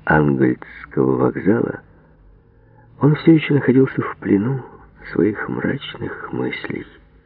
Ангольдского вокзала, он все еще находился в плену своих мрачных мыслей.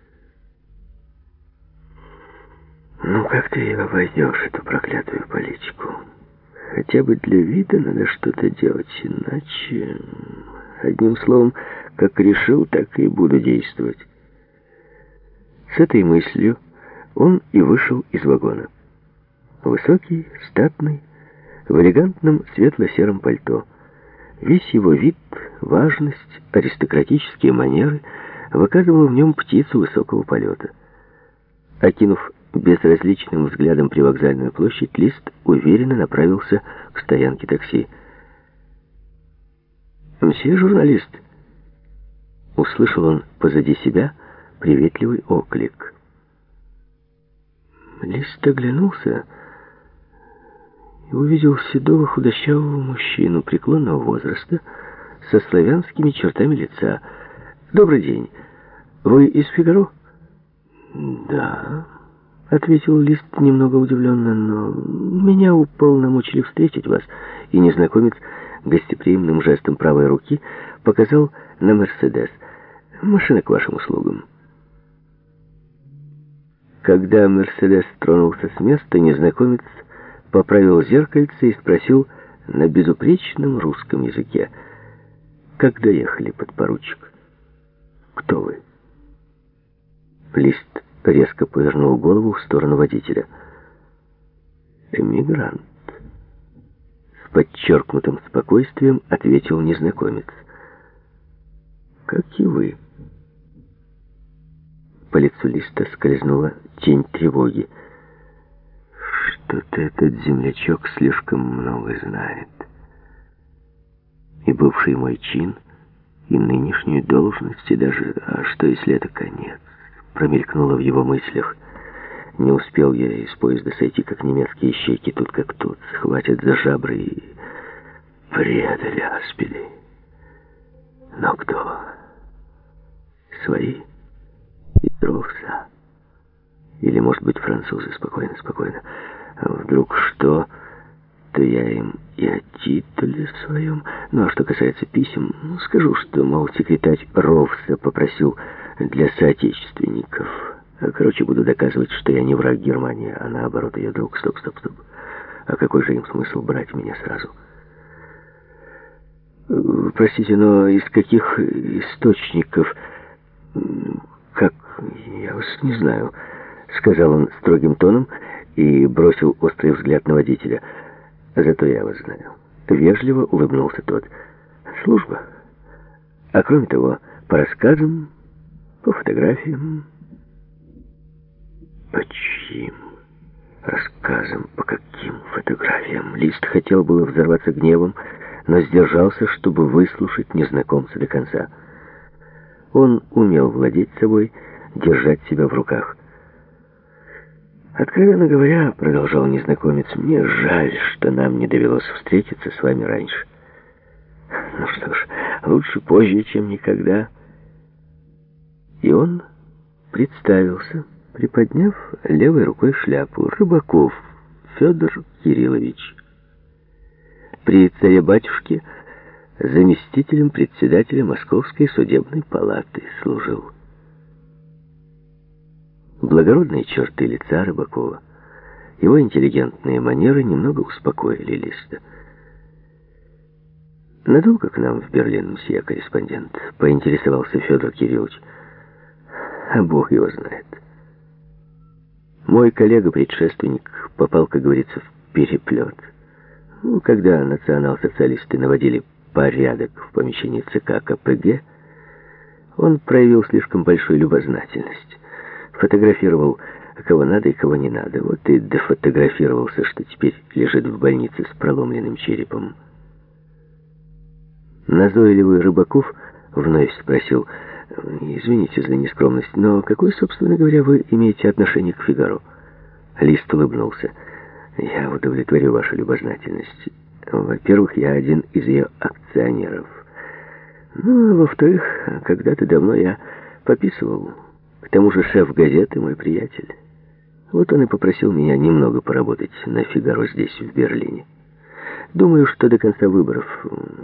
Ну, как ты ее обойдешь, эту проклятую политику? Хотя бы для вида надо что-то делать, иначе... Одним словом, как решил, так и буду действовать. С этой мыслью он и вышел из вагона. Высокий, статный, в элегантном светло-сером пальто. Весь его вид, важность, аристократические манеры выказывал в нем птицу высокого полета. Окинув безразличным взглядом привокзальную площадь, Лист уверенно направился к стоянке такси. «Мсье журналист!» Услышал он позади себя приветливый оклик. Лист оглянулся и увидел седого худощавого мужчину преклонного возраста со славянскими чертами лица. «Добрый день. Вы из «Фигаро»?» «Да», — ответил Лист немного удивленно, «но меня уполномочили встретить вас». И незнакомец гостеприимным жестом правой руки показал на «Мерседес». «Машина к вашим услугам». Когда «Мерседес» тронулся с места, незнакомец поправил зеркальце и спросил на безупречном русском языке: «Как доехали, подпоручик? Кто вы?» Лист резко повернул голову в сторону водителя. «Эмигрант», — с подчеркнутым спокойствием ответил незнакомец. «Как и вы». По лицу Листа скользнула тень тревоги. Что-то этот землячок слишком много знает. И бывший мой чин, и нынешнюю должность, и даже... А что, если это конец? Промелькнуло в его мыслях. Не успел я из поезда сойти, как немецкие ищейки тут как тут схватят за жабры и предали аспиды. Но кто? Свои? И Дровса? Или, может быть, французы? Спокойно, спокойно. А вдруг что, то я им и о титуле своем. Ну, а что касается писем, скажу, что, мол, секретарь Ровса попросил для соотечественников. Короче, буду доказывать, что я не враг Германии, а наоборот, ее друг. Стоп. А какой же им смысл брать меня сразу? Простите, но из каких источников... Как? Я вас не знаю, сказал он строгим тоном и бросил острый взгляд на водителя. Зато я вас знаю. Вежливо улыбнулся тот. Служба. А кроме того, по рассказам, по фотографиям. По чьим рассказам, по каким фотографиям? Лист хотел было взорваться гневом, но сдержался, чтобы выслушать незнакомца до конца. Он умел владеть собой, держать себя в руках. «Откровенно говоря, — продолжал незнакомец, — мне жаль, что нам не довелось встретиться с вами раньше. Ну что ж, лучше позже, чем никогда». И он представился, приподняв левой рукой шляпу. Рыбаков Федор Кириллович. При царе-батюшке заместителем председателя Московской судебной палаты служил. Благородные черты лица Рыбакова, его интеллигентные манеры немного успокоили Листа. «Надолго к нам в Берлин, мсье корреспондент?» — поинтересовался Федор Кириллович. «А Бог его знает. Мой коллега-предшественник попал, как говорится, в переплет. Когда национал-социалисты наводили порядок в помещении ЦК КПГ, он проявил слишком большую любознательность. Фотографировал кого надо и кого не надо. Вот и дофотографировался, что теперь лежит в больнице с проломленным черепом». Назойливый Рыбаков вновь спросил: «Извините за нескромность, но какое, собственно говоря, вы имеете отношение к «Фигаро»?» Лист улыбнулся. «Я удовлетворю вашу любознательность. Во-первых, я один из ее акционеров. Ну, а во-вторых, когда-то давно я пописывал. К тому же шеф газеты мой приятель. Вот он и попросил меня немного поработать на «Фигаро» здесь, в Берлине. Думаю, что до конца выборов